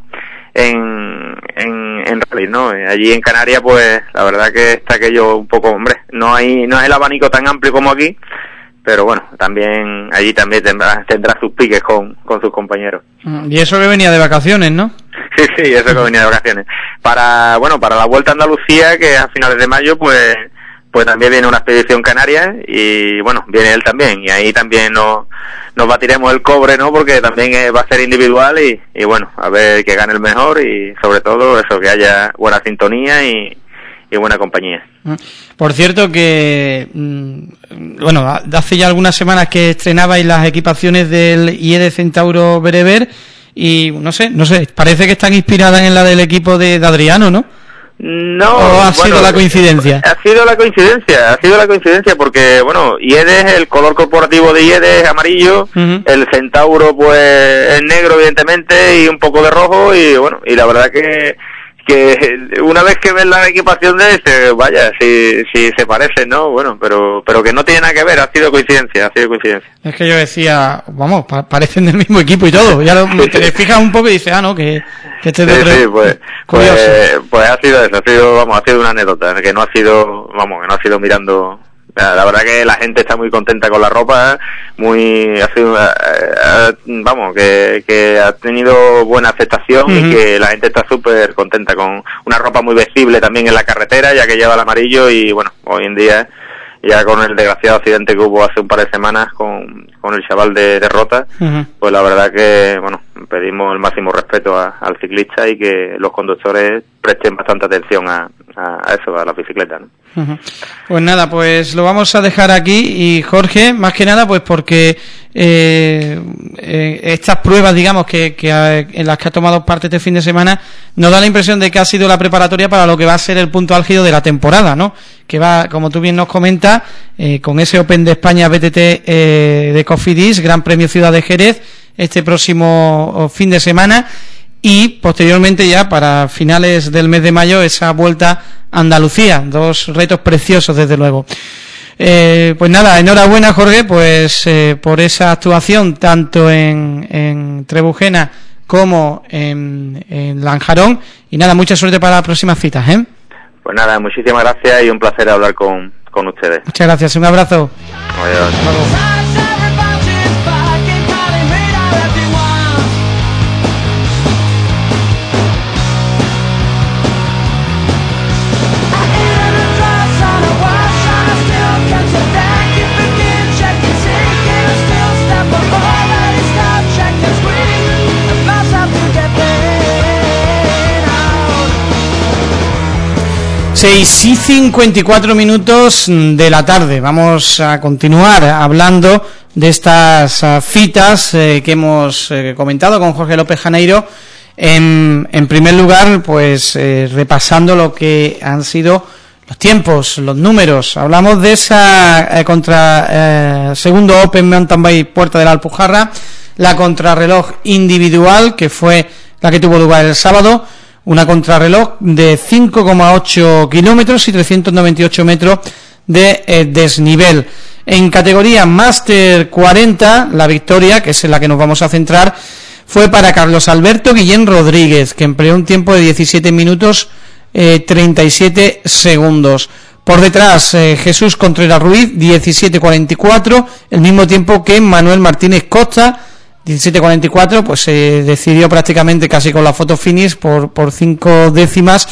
en en, en rally, ¿no? Allí en Canarias pues la verdad que está aquello un poco, hombre, no hay no es el abanico tan amplio como aquí, pero bueno, también allí también tendrá, tendrá sus piques con, con sus compañeros. Y eso que venía de vacaciones, ¿no? Sí, sí, eso que venía de vacaciones. Para, bueno, para la Vuelta a Andalucía, que es a finales de mayo, pues pues también viene una expedición canaria, y bueno, viene él también, y ahí también nos, nos batiremos el cobre, ¿no? Porque también eh, va a ser individual, y, y bueno, a ver que gane el mejor, y sobre todo eso, que haya buena sintonía y, y buena compañía. Por cierto que, bueno, hace ya algunas semanas que estrenabais las equipaciones del I E D Centauro Bereber, y no sé, no sé, parece que están inspiradas en la del equipo de, de Adriano, ¿no? No, ¿O ha bueno, sido la coincidencia? Ha sido la coincidencia, ha sido la coincidencia porque, bueno, I E D es el color corporativo de I E D es amarillo, uh-huh. El Centauro pues es negro evidentemente y un poco de rojo, y bueno, y la verdad que que una vez que ves la equipación de este, vaya, si si se parece, ¿no? Bueno, pero pero que no tiene nada que ver, ha sido coincidencia, ha sido coincidencia. Es que yo decía, vamos, pa- parecen del mismo equipo y todo, ya lo, te fijas un poco y dices, ah, no, que, que este es de sí, otro. Sí, pues, pues, pues ha sido eso, ha sido, vamos, ha sido una anécdota, que no ha sido, vamos, que no ha sido mirando. La verdad que la gente está muy contenta con la ropa, muy, ha sido, eh, vamos, que, que ha tenido buena aceptación, uh-huh. Y que la gente está súper contenta con una ropa muy vestible también en la carretera, ya que lleva el amarillo, y bueno, hoy en día ya con el desgraciado accidente que hubo hace un par de semanas con, con el chaval de, de Rota, uh-huh. pues la verdad que, bueno, pedimos el máximo respeto a, al ciclista y que los conductores presten bastante atención a, a, a eso, a la bicicleta, ¿no? Uh-huh. Pues nada, pues lo vamos a dejar aquí. Y Jorge, más que nada pues porque eh, eh, estas pruebas, digamos, que, que en las que ha tomado parte este fin de semana, nos da la impresión de que ha sido la preparatoria para lo que va a ser el punto álgido de la temporada, ¿no? Que va, como tú bien nos comentas, eh, con ese Open de España B T T eh, de Cofidis, Gran Premio Ciudad de Jerez, este próximo fin de semana, y posteriormente ya para finales del mes de mayo esa Vuelta a Andalucía, dos retos preciosos desde luego. Eh, pues nada, enhorabuena Jorge, pues eh, por esa actuación tanto en, en Trebujena como en, en Lanjarón, y nada, mucha suerte para las próximas citas, ¿eh? Pues nada, muchísimas gracias y un placer hablar con, con ustedes. Muchas gracias, un abrazo. Adiós. seis y cincuenta y cuatro minutos de la tarde. Vamos a continuar hablando de estas uh, citas eh, que hemos eh, comentado con Jorge López Janeiro. En, en primer lugar, pues eh, repasando lo que han sido los tiempos, los números. Hablamos de esa eh, contra eh, segundo Open Mountain Bike Puerta de la Alpujarra, la contrarreloj individual, que fue la que tuvo lugar el sábado. Una contrarreloj de cinco coma ocho kilómetros y trescientos noventa y ocho metros de eh, desnivel. En categoría Máster cuarenta, la victoria, que es en la que nos vamos a centrar, fue para Carlos Alberto Guillén Rodríguez, que empleó un tiempo de diecisiete minutos eh, treinta y siete segundos. Por detrás, eh, Jesús Contreras Ruiz, diecisiete cuarenta y cuatro, el mismo tiempo que Manuel Martínez Costa, diecisiete cuarenta y cuatro, pues se eh, decidió prácticamente casi con la foto finish por, por cinco décimas,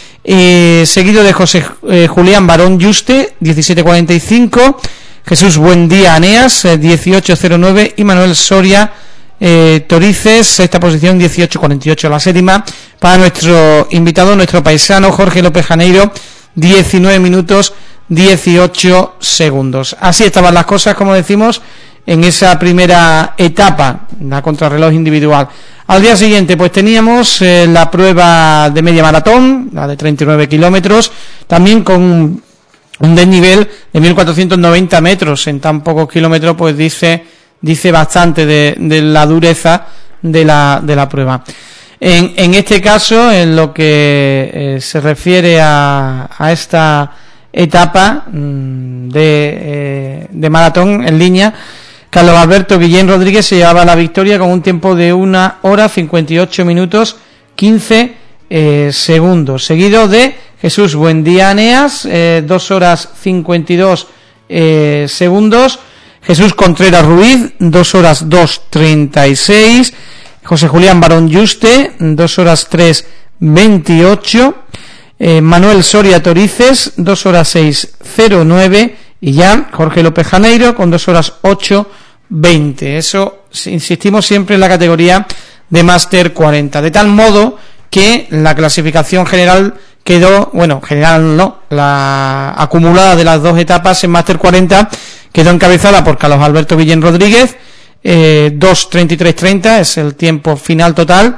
eh, seguido de José eh, Julián Barón Yuste, diecisiete cuarenta y cinco, Jesús Buendía Aneas, eh, dieciocho cero nueve, y Manuel Soria eh, Torices, sexta posición, dieciocho cuarenta y ocho. La séptima para nuestro invitado, nuestro paisano Jorge López Janeiro, diecinueve minutos dieciocho segundos. Así estaban las cosas, como decimos, en esa primera etapa, la contrarreloj individual. Al día siguiente, pues teníamos eh, la prueba de media maratón, la de treinta y nueve kilómetros, también con un, un desnivel de mil cuatrocientos noventa metros. En tan pocos kilómetros, pues dice dice bastante de, de la dureza de la de la prueba. En, en este caso, en lo que eh, se refiere a, a esta etapa mmm, de, eh, de maratón en línea, Carlos Alberto Guillén Rodríguez se llevaba la victoria con un tiempo de una hora cincuenta y ocho minutos quince eh, segundos, seguido de Jesús Buendía Aneas, eh, dos horas cincuenta y dos eh, segundos, Jesús Contreras Ruiz, dos horas dos treinta y seis, José Julián Barón Yuste, dos horas tres veintiocho, eh, Manuel Soria Torices, dos horas seis cero nueve, y ya Jorge López Janeiro con dos horas ocho veinte. Eso, insistimos, siempre en la categoría de Máster cuarenta, de tal modo que la clasificación general quedó, bueno, general no, la acumulada de las dos etapas en Máster cuarenta quedó encabezada por Carlos Alberto Guillén Rodríguez, eh, dos treinta y tres treinta es el tiempo final total,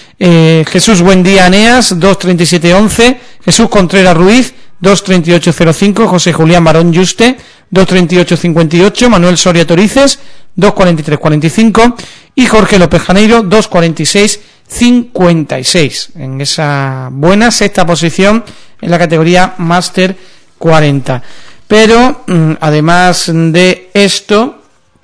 eh, Jesús Buendía Aneas, dos treinta y siete once, Jesús Contreras Ruiz, dos treinta y ocho cero cinco, José Julián Barón Yuste, dos treinta y ocho cincuenta y ocho, Manuel Soria Torices, dos cuarenta y tres cuarenta y cinco, y Jorge López Janeiro, dos cuarenta y seis cincuenta y seis, en esa buena sexta posición en la categoría Máster cuarenta. Pero mmm, además de esto,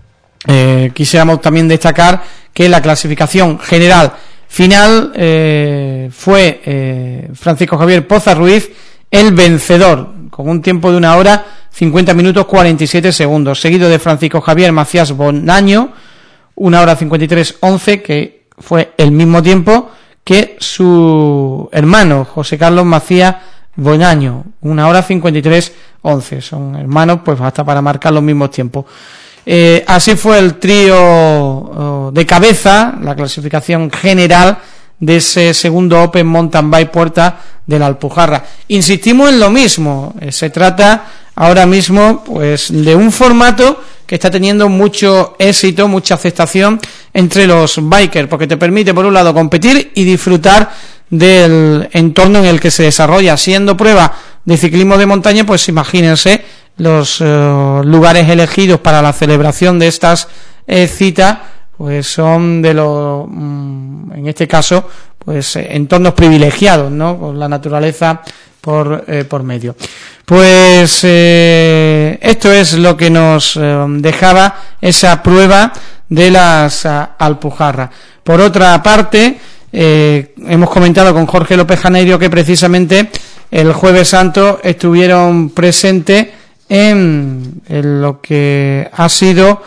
eh, quisiéramos también destacar que la clasificación general final eh, fue eh, Francisco Javier Poza Ruiz el vencedor, con un tiempo de una hora cincuenta minutos cuarenta y siete segundos, seguido de Francisco Javier Macías Bonaño, una hora cincuenta y tres once, que fue el mismo tiempo que su hermano José Carlos Macías Boñaño, una hora cincuenta y tres once. Son hermanos, pues hasta para marcar los mismos tiempos. Eh, así fue el trío oh, de cabeza, la clasificación general de ese segundo Open Mountain Bike Puerta de la Alpujarra. Insistimos en lo mismo, eh, se trata ahora mismo pues de un formato que está teniendo mucho éxito, mucha aceptación entre los bikers, porque te permite por un lado competir y disfrutar del entorno en el que se desarrolla. Siendo prueba de ciclismo de montaña, pues imagínense los uh, lugares elegidos para la celebración de estas eh, citas, pues son de los, mm, en este caso, pues eh, entornos privilegiados, ¿no? Con la naturaleza por eh, por medio. Pues eh, esto es lo que nos eh, dejaba esa prueba de las uh, Alpujarras. Por otra parte, eh, hemos comentado con Jorge López Janeiro que precisamente el Jueves Santo estuvieron presentes en, en lo que ha sido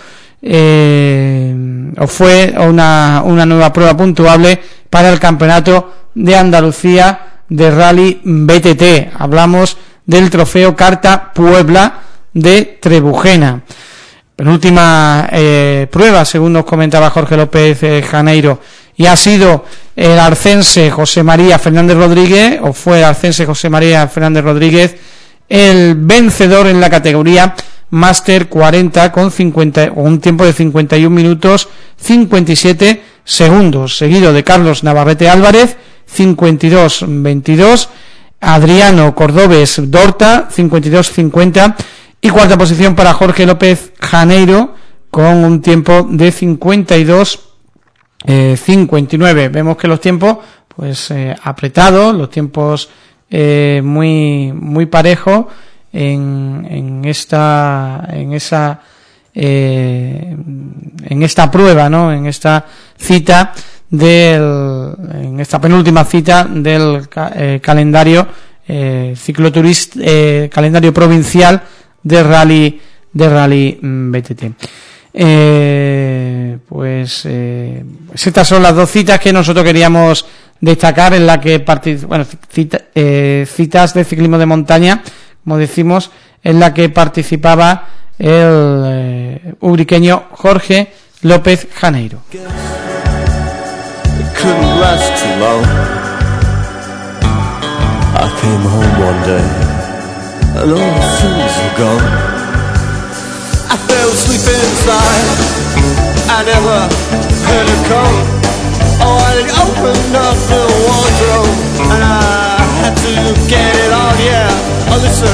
eh, o fue una, una nueva prueba puntuable para el Campeonato de Andalucía de Rally B T T. Hablamos del Trofeo Carta Puebla de Trebujena. Penúltima eh, prueba, según nos comentaba Jorge López eh, Janeiro, y ha sido el arcense José María Fernández Rodríguez, o fue el arcense José María Fernández Rodríguez, el vencedor en la categoría Máster cuarenta con cincuenta, con un tiempo de cincuenta y un minutos cincuenta y siete segundos, seguido de Carlos Navarrete Álvarez, cincuenta y dos veintidós, Adriano Cordobés Dorta, cincuenta y dos cincuenta, y cuarta posición para Jorge López Janeiro con un tiempo de cincuenta y dos cincuenta y nueve. Vemos que los tiempos pues eh, apretados, los tiempos eh, muy muy parejos en, en esta en esa eh, en esta prueba, ¿no? En esta cita del en esta penúltima cita del eh, calendario eh, cicloturista eh, calendario provincial de rally de rally B T T. Eh, pues eh, estas son las dos citas que nosotros queríamos destacar, en la que partic- bueno cita, eh, citas de ciclismo de montaña, como decimos, en la que participaba el eh, ubriqueño Jorge López Janeiro. Couldn't last too long. I came home one day and all the things were gone. I fell asleep inside. I never heard her come. Oh, I opened up the wardrobe and I had to get it on, yeah. Oh, listen.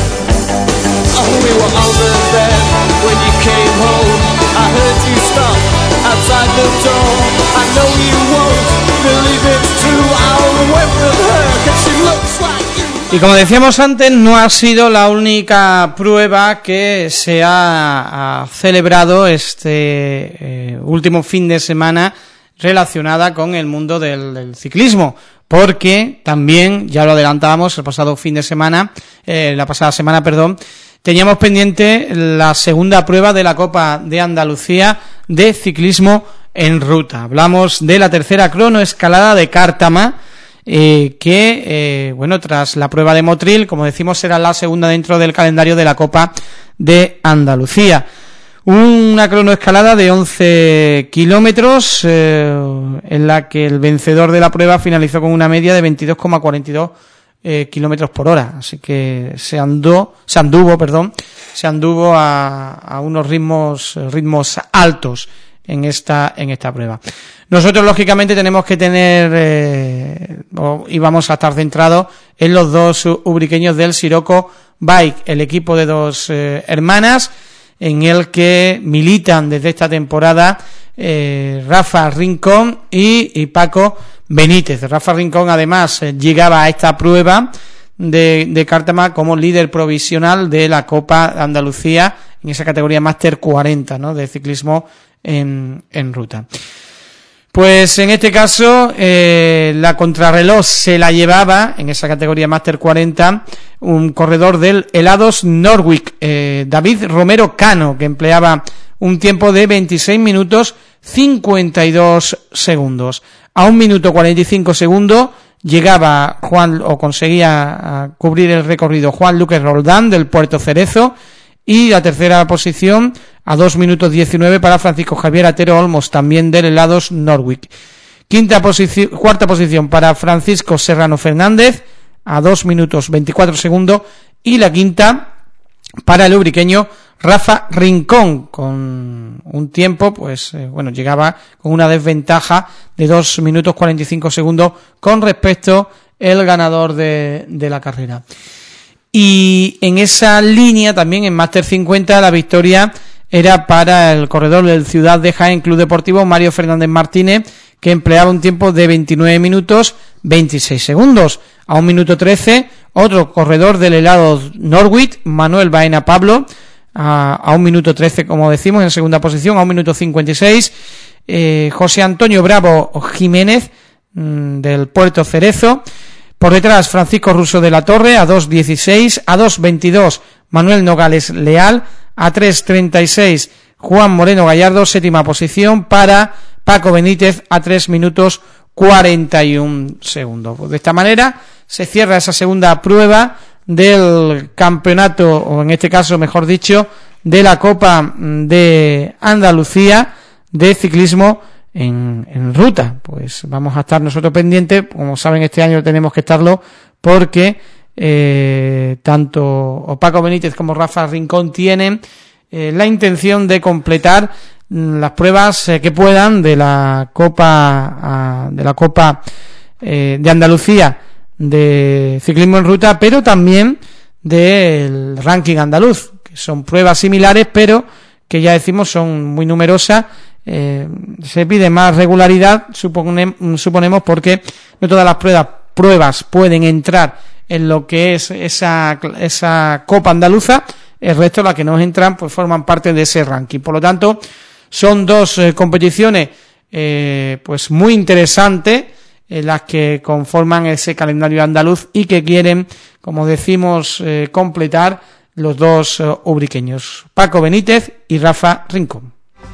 Oh, we were over there when you came home. I heard you stop outside the door. I know you won't believe it's true. I'll wait with her 'cause she looks like you. Y como decíamos antes, no ha sido la única prueba que se ha, ha celebrado este eh, último fin de semana relacionada con el mundo del, del ciclismo, porque también, ya lo adelantábamos, el pasado fin de semana, eh, la pasada semana, perdón, teníamos pendiente la segunda prueba de la Copa de Andalucía de ciclismo en ruta. Hablamos de la tercera cronoescalada de Cártama, eh, que, eh, bueno, tras la prueba de Motril, como decimos, será la segunda dentro del calendario de la Copa de Andalucía. Una cronoescalada de once kilómetros, eh, en la que el vencedor de la prueba finalizó con una media de veintidós coma cuarenta y dos eh, kilómetros por hora. Así que se andó, se anduvo, perdón, se anduvo a, a unos ritmos, ritmos altos en esta, en esta prueba. Nosotros, lógicamente, tenemos que tener, eh, o, y vamos a estar centrados en los dos ubriqueños del Siroco Bike, el equipo de dos eh, hermanas, en el que militan desde esta temporada eh, Rafa Rincón y, y Paco Benítez. Rafa Rincón, además, eh, llegaba a esta prueba de, de Cártama como líder provisional de la Copa de Andalucía en esa categoría Máster cuarenta, ¿no?, de ciclismo en, en ruta. Pues en este caso eh, la contrarreloj se la llevaba en esa categoría Máster cuarenta un corredor del Helados Norwich, eh, David Romero Cano, que empleaba un tiempo de veintiséis minutos cincuenta y dos segundos. A un minuto cuarenta y cinco segundos llegaba Juan, o conseguía cubrir el recorrido Juan Luque Roldán del Puerto Cerezo, y la tercera posición a dos minutos diecinueve para Francisco Javier Atero Olmos, también del Helados Norwich. Quinta posición, cuarta posición para Francisco Serrano Fernández a dos minutos veinticuatro segundos, y la quinta para el ubriqueño Rafa Rincón, con un tiempo, pues eh, bueno, llegaba con una desventaja de dos minutos cuarenta y cinco segundos con respecto al ganador de, de la carrera. Y en esa línea también en Máster cincuenta la victoria era para el corredor del Ciudad de Jaén Club Deportivo Mario Fernández Martínez, que empleaba un tiempo de veintinueve minutos veintiséis segundos. A un minuto trece, otro corredor del Helados Norwich, Manuel Baena Pablo, a, a un minuto trece, como decimos, en segunda posición. A un minuto cincuenta y seis, eh, José Antonio Bravo Jiménez, mmm, del Puerto Cerezo. Por detrás, Francisco Russo de la Torre, a dos dieciséis. A dos veintidós, Manuel Nogales Leal. A tres treinta y seis, Juan Moreno Gallardo, séptima posición para Paco Benítez, a tres minutos cuarenta y un segundos. Pues de esta manera se cierra esa segunda prueba del campeonato, o en este caso, mejor dicho, de la Copa de Andalucía de ciclismo en, en ruta. Pues vamos a estar nosotros pendientes, como saben, este año tenemos que estarlo, porque eh, tanto Paco Benítez como Rafa Rincón tienen eh, la intención de completar las pruebas eh, que puedan de la Copa uh, de la Copa eh, de Andalucía de ciclismo en ruta, pero también del ranking andaluz, que son pruebas similares, pero que ya decimos son muy numerosas. Eh, se pide más regularidad, supone, suponemos, porque no todas las pruebas pruebas pueden entrar en lo que es esa esa Copa andaluza. El resto, las que no entran, pues forman parte de ese ranking. Por lo tanto, son dos eh, competiciones eh, pues muy interesantes, eh, las que conforman ese calendario andaluz y que quieren, como decimos, eh, completar los dos eh, ubriqueños, Paco Benítez y Rafa Rincón.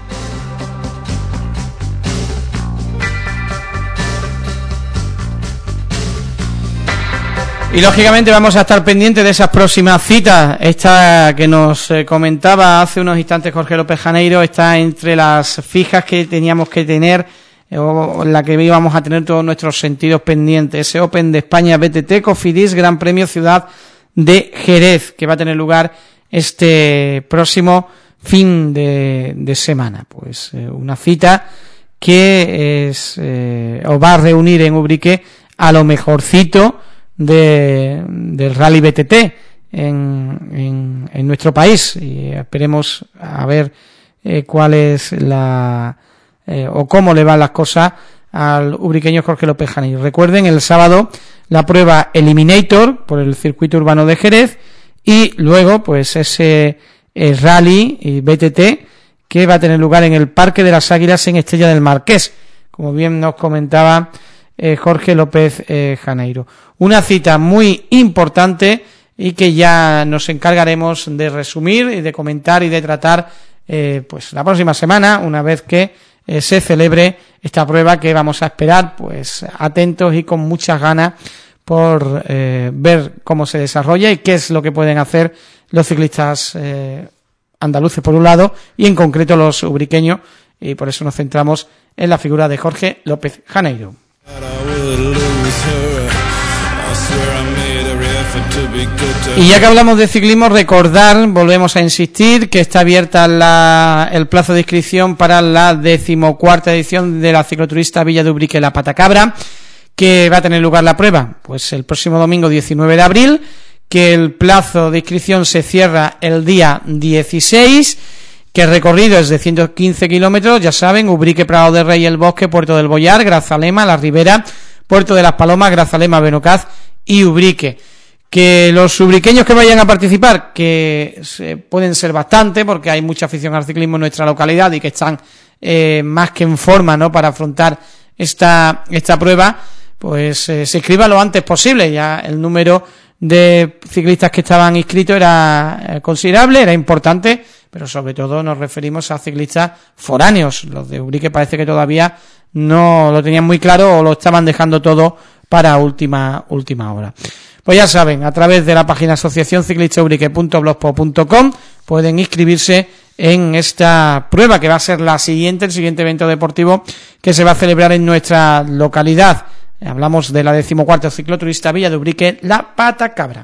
Y lógicamente vamos a estar pendientes de esas próximas citas. Esta que nos eh, comentaba hace unos instantes Jorge López Janeiro está entre las fijas que teníamos que tener, eh, o la que íbamos a tener todos nuestros sentidos pendientes. Ese Open de España B T T Cofidis Gran Premio Ciudad de Jerez, que va a tener lugar este próximo fin de, de semana. Pues eh, una cita que es eh, os va a reunir en Ubrique a lo mejorcito de del Rally B T T en, en, en nuestro país, y esperemos a ver eh, cuál es la eh, o cómo le van las cosas al ubriqueño Jorge López Janeiro. Recuerden, el sábado la prueba Eliminator por el circuito urbano de Jerez, y luego pues ese eh, Rally y B T T que va a tener lugar en el Parque de las Águilas en Estella del Marqués, como bien nos comentaba eh, Jorge López eh, Janeiro. Una cita muy importante y que ya nos encargaremos de resumir y de comentar y de tratar eh, pues la próxima semana, una vez que eh, se celebre esta prueba, que vamos a esperar pues atentos y con muchas ganas por eh, ver cómo se desarrolla y qué es lo que pueden hacer los ciclistas eh, andaluces por un lado, y en concreto los ubriqueños, y por eso nos centramos en la figura de Jorge López Janeiro. Y ya que hablamos de ciclismo, recordar, volvemos a insistir, que está abierta la, el plazo de inscripción para la decimocuarta edición de la cicloturista Villa de Ubrique La Patacabra, que va a tener lugar la prueba pues el próximo domingo diecinueve de abril, que el plazo de inscripción se cierra el día dieciséis, que el recorrido es de ciento quince kilómetros, ya saben, Ubrique, Prado de Rey, El Bosque, Puerto del Boyar, Grazalema, La Ribera, Puerto de las Palomas, Grazalema, Benocaz y Ubrique. Que los ubriqueños que vayan a participar, que se, pueden ser bastante, porque hay mucha afición al ciclismo en nuestra localidad y que están eh, más que en forma, ¿no?, para afrontar esta esta prueba, pues eh, se inscriba lo antes posible. Ya el número de ciclistas que estaban inscritos era eh, considerable, era importante, pero sobre todo nos referimos a ciclistas foráneos. Los de Ubrique parece que todavía no lo tenían muy claro o lo estaban dejando todo para última última hora. Pues ya saben, a través de la página asociación ciclista ubrique punto blogspot punto com pueden inscribirse en esta prueba que va a ser la siguiente, el siguiente evento deportivo que se va a celebrar en nuestra localidad. Hablamos de la decimocuarta cicloturista Villa de Ubrique, la Patacabra.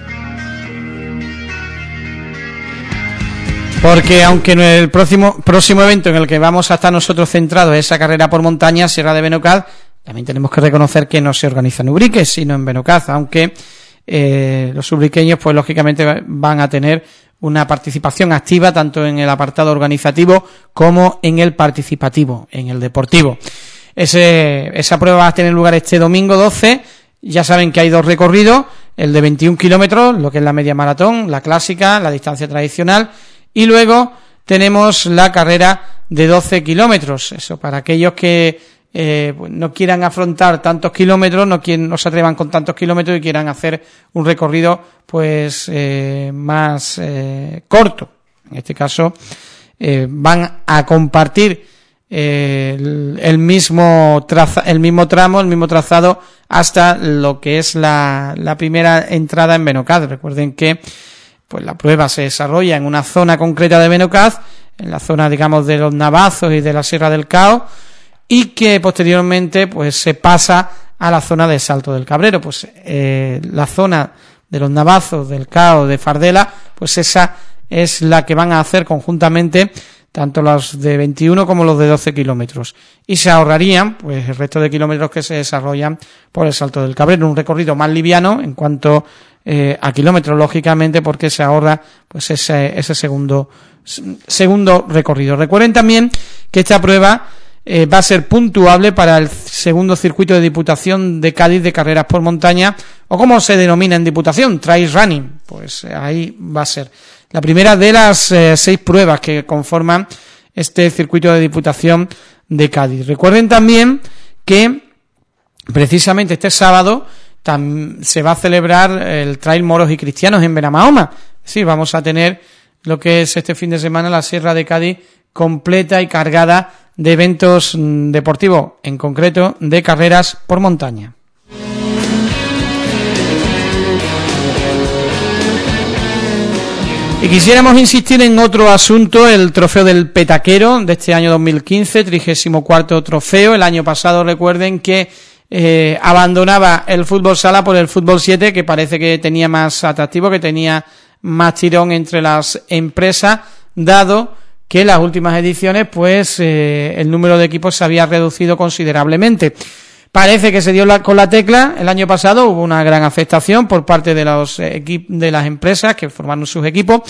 Porque aunque en el próximo próximo evento en el que vamos a estar nosotros centrados es esa carrera por montaña, Sierra de Benocaz, también tenemos que reconocer que no se organiza en Ubrique, sino en Benocaz, aunque eh, los ubriqueños pues lógicamente van a tener una participación activa tanto en el apartado organizativo como en el participativo, en el deportivo. Ese, esa prueba va a tener lugar este domingo doce. Ya saben que hay dos recorridos, el de veintiún kilómetros, lo que es la media maratón, la clásica, la distancia tradicional, y luego tenemos la carrera de doce kilómetros. Eso para aquellos que eh, no quieran afrontar tantos kilómetros, no, quien, no se atrevan con tantos kilómetros y quieran hacer un recorrido pues eh, más eh, corto. En este caso eh, van a compartir eh, el, el mismo traza, el mismo tramo, el mismo trazado hasta lo que es la, la primera entrada en Benocaz. Recuerden que pues la prueba se desarrolla en una zona concreta de Benocaz, en la zona, digamos, de los Navazos y de la Sierra del Cao, y que posteriormente pues se pasa a la zona de Salto del Cabrero. Pues eh, la zona de los Navazos, del Cao, de Fardela, pues esa es la que van a hacer conjuntamente tanto los de veintiuno como los de doce kilómetros, y se ahorrarían pues el resto de kilómetros que se desarrollan por el Salto del Cabrero, un recorrido más liviano en cuanto eh, a kilómetros, lógicamente, porque se ahorra pues ese ese segundo segundo recorrido. Recuerden también que esta prueba eh, va a ser puntuable para el segundo circuito de Diputación de Cádiz de carreras por montaña, o como se denomina en Diputación, trail running. Pues ahí va a ser la primera de las eh, seis pruebas que conforman este circuito de Diputación de Cádiz. Recuerden también que precisamente este sábado tam, se va a celebrar el Trail Moros y Cristianos en Benamahoma. Sí, vamos a tener lo que es este fin de semana la Sierra de Cádiz completa y cargada de eventos mm, deportivos, en concreto de carreras por montaña. Y quisiéramos insistir en otro asunto, el trofeo del Petaquero de este año dos mil quince, trigésimo cuarto trofeo. El año pasado, recuerden que eh, abandonaba el fútbol sala por el fútbol siete, que parece que tenía más atractivo, que tenía más tirón entre las empresas, dado que en las últimas ediciones pues eh, el número de equipos se había reducido considerablemente. Parece que se dio la, con la tecla. El año pasado hubo una gran aceptación por parte de los equip, de las empresas que formaron sus equipos,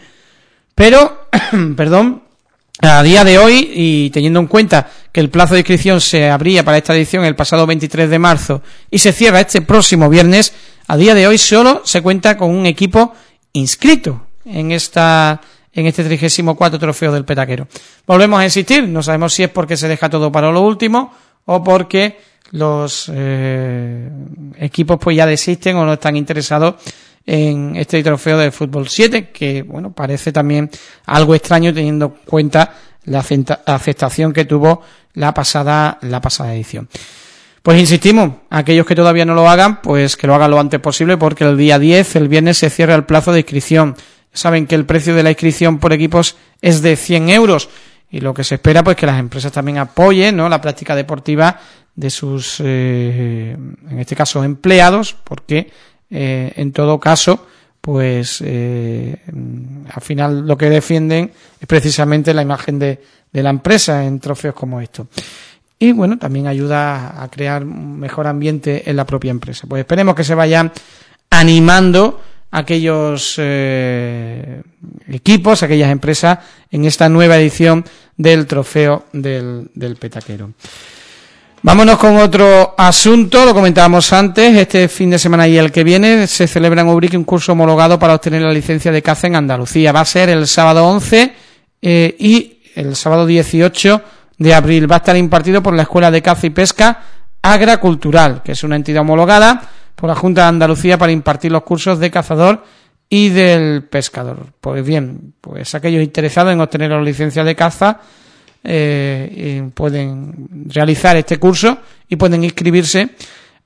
pero, perdón, a día de hoy, y teniendo en cuenta que el plazo de inscripción se abría para esta edición el pasado veintitrés de marzo y se cierra este próximo viernes, a día de hoy solo se cuenta con un equipo inscrito en esta en este trigésimo cuarto trofeo del Petaquero. Volvemos a insistir, no sabemos si es porque se deja todo para lo último o porque los eh, equipos pues ya desisten o no están interesados en este trofeo del fútbol siete, que bueno, parece también algo extraño teniendo en cuenta la aceptación que tuvo la pasada la pasada edición. Pues insistimos, aquellos que todavía no lo hagan, pues que lo hagan lo antes posible, porque el día diez, el viernes, se cierra el plazo de inscripción. Saben que el precio de la inscripción por equipos es de cien euros, y lo que se espera pues que las empresas también apoyen, ¿no?, la práctica deportiva de sus, eh, en este caso, empleados, porque eh, en todo caso, pues eh, al final lo que defienden es precisamente la imagen de, de la empresa en trofeos como estos. Y bueno, también ayuda a crear un mejor ambiente en la propia empresa. Pues esperemos que se vayan animando aquellos eh, equipos, aquellas empresas en esta nueva edición del trofeo del, del Petaquero. Vámonos con otro asunto, lo comentábamos antes. Este fin de semana y el que viene se celebra en Ubrique un curso homologado para obtener la licencia de caza en Andalucía. Va a ser el sábado once eh, y el sábado dieciocho de abril. Va a estar impartido por la Escuela de Caza y Pesca Agracultural, que es una entidad homologada por la Junta de Andalucía para impartir los cursos de cazador y del pescador. Pues bien, pues aquellos interesados en obtener la licencia de caza eh, pueden realizar este curso y pueden inscribirse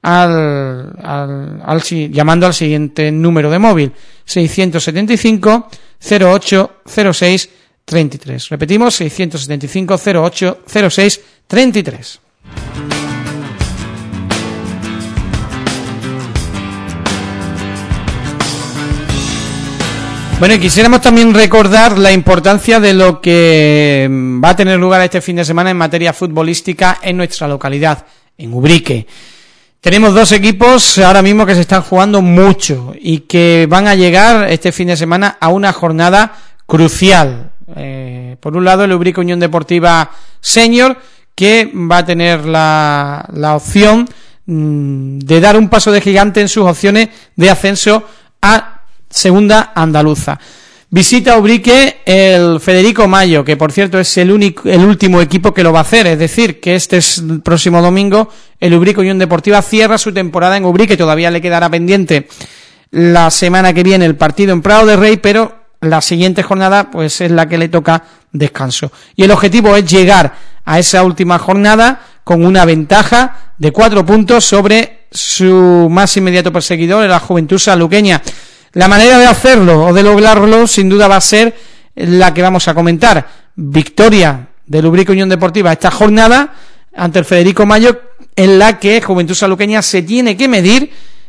al, al, al llamando al siguiente número de móvil: seiscientos setenta y cinco cero ocho cero seis treinta y tres. Repetimos, seiscientos setenta y cinco cero ocho cero seis treinta y tres. Bueno, y quisiéramos también recordar la importancia de lo que va a tener lugar este fin de semana en materia futbolística en nuestra localidad, en Ubrique. Tenemos dos equipos ahora mismo que se están jugando mucho y que van a llegar este fin de semana a una jornada crucial. Eh, por un lado, el Ubrique Unión Deportiva Senior, que va a tener la, la opción mmm, de dar un paso de gigante en sus opciones de ascenso a Segunda Andaluza. Visita a Ubrique el Federico Mayo, que por cierto es el único, el último equipo que lo va a hacer, es decir, que este es el próximo domingo el Ubrique Unión Deportiva cierra su temporada en Ubrique. Todavía le quedará pendiente la semana que viene el partido en Prado de Rey, pero la siguiente jornada pues es la que le toca descanso. Y el objetivo es llegar a esa última jornada con una ventaja de cuatro puntos sobre su más inmediato perseguidor, la Juventud Sanluqueña. La manera de hacerlo o de lograrlo sin duda va a ser la que vamos a comentar: victoria del Ubrique Unión Deportiva esta jornada ante el Federico Mayo, en la que Juventud Sanluqueña se tiene que medir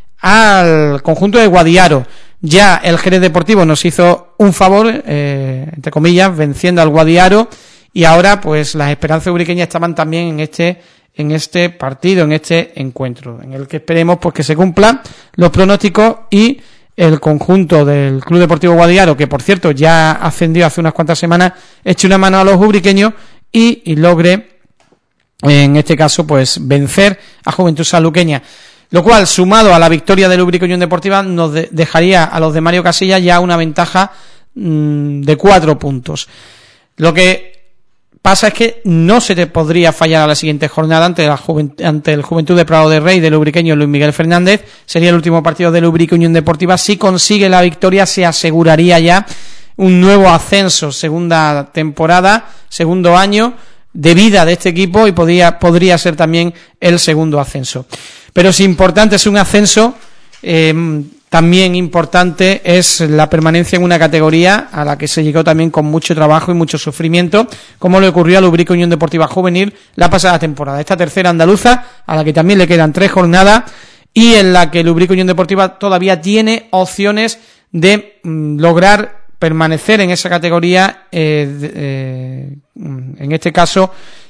al conjunto de Guadiaro. Ya el Jerez Deportivo nos hizo un favor, eh, entre comillas, venciendo al Guadiaro, y ahora pues las esperanzas ubriqueñas estaban también en este en este partido, en este encuentro, en el que esperemos pues que se cumplan los pronósticos y el conjunto del Club Deportivo Guadiaro, que por cierto ya ascendió hace unas cuantas semanas, eche una mano a los ubriqueños y, y logre, en este caso, pues vencer a Juventud Sanluqueña. Lo cual, sumado a la victoria del Ubrique Unión Deportiva, nos de, dejaría a los de Mario Casillas ya una ventaja mmm, de cuatro puntos. Lo que pasa es que no se te podría fallar a la siguiente jornada ante la Juvent- ante el Juventud de Prado de Rey del ubriqueño Luis Miguel Fernández. Sería el último partido del Ubrique Unión Deportiva. Si consigue la victoria, se aseguraría ya un nuevo ascenso, segunda temporada, segundo año de vida de este equipo, y podría, podría ser también el segundo ascenso. Pero si importante es un ascenso, eh, también importante es la permanencia en una categoría a la que se llegó también con mucho trabajo y mucho sufrimiento, como le ocurrió al Ubrique Unión Deportiva Juvenil la pasada temporada. Esta tercera andaluza, a la que también le quedan tres jornadas, y en la que el Ubrique Unión Deportiva todavía tiene opciones de mm, lograr permanecer en esa categoría, eh, de, eh, en este caso,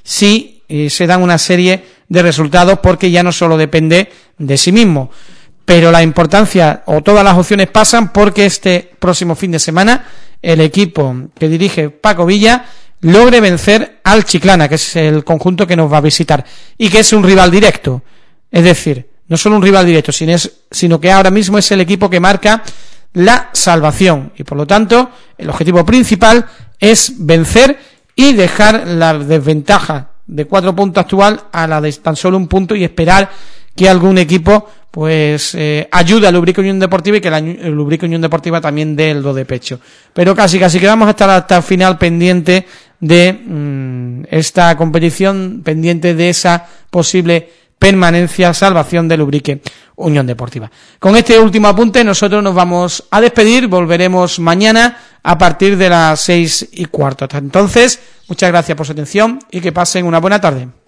si eh, se dan una serie de resultados, porque ya no solo depende de sí mismo. Pero la importancia, o todas las opciones pasan porque este próximo fin de semana el equipo que dirige Paco Villa logre vencer al Chiclana, que es el conjunto que nos va a visitar y que es un rival directo. Es decir, no solo un rival directo, sino, es, sino que ahora mismo es el equipo que marca la salvación, y por lo tanto el objetivo principal es vencer y dejar la desventaja de cuatro puntos actual a la de tan solo un punto, y esperar que algún equipo pues eh, ayude al Ubrique Unión Deportiva y que la, el Ubrique Unión Deportiva también dé el do de pecho. Pero casi casi que vamos a estar hasta el final pendiente de mmm, esta competición, pendiente de esa posible permanencia, salvación del Ubrique Unión Deportiva. Con este último apunte nosotros nos vamos a despedir, volveremos mañana a partir de las seis y cuarto. Hasta entonces, muchas gracias por su atención y que pasen una buena tarde.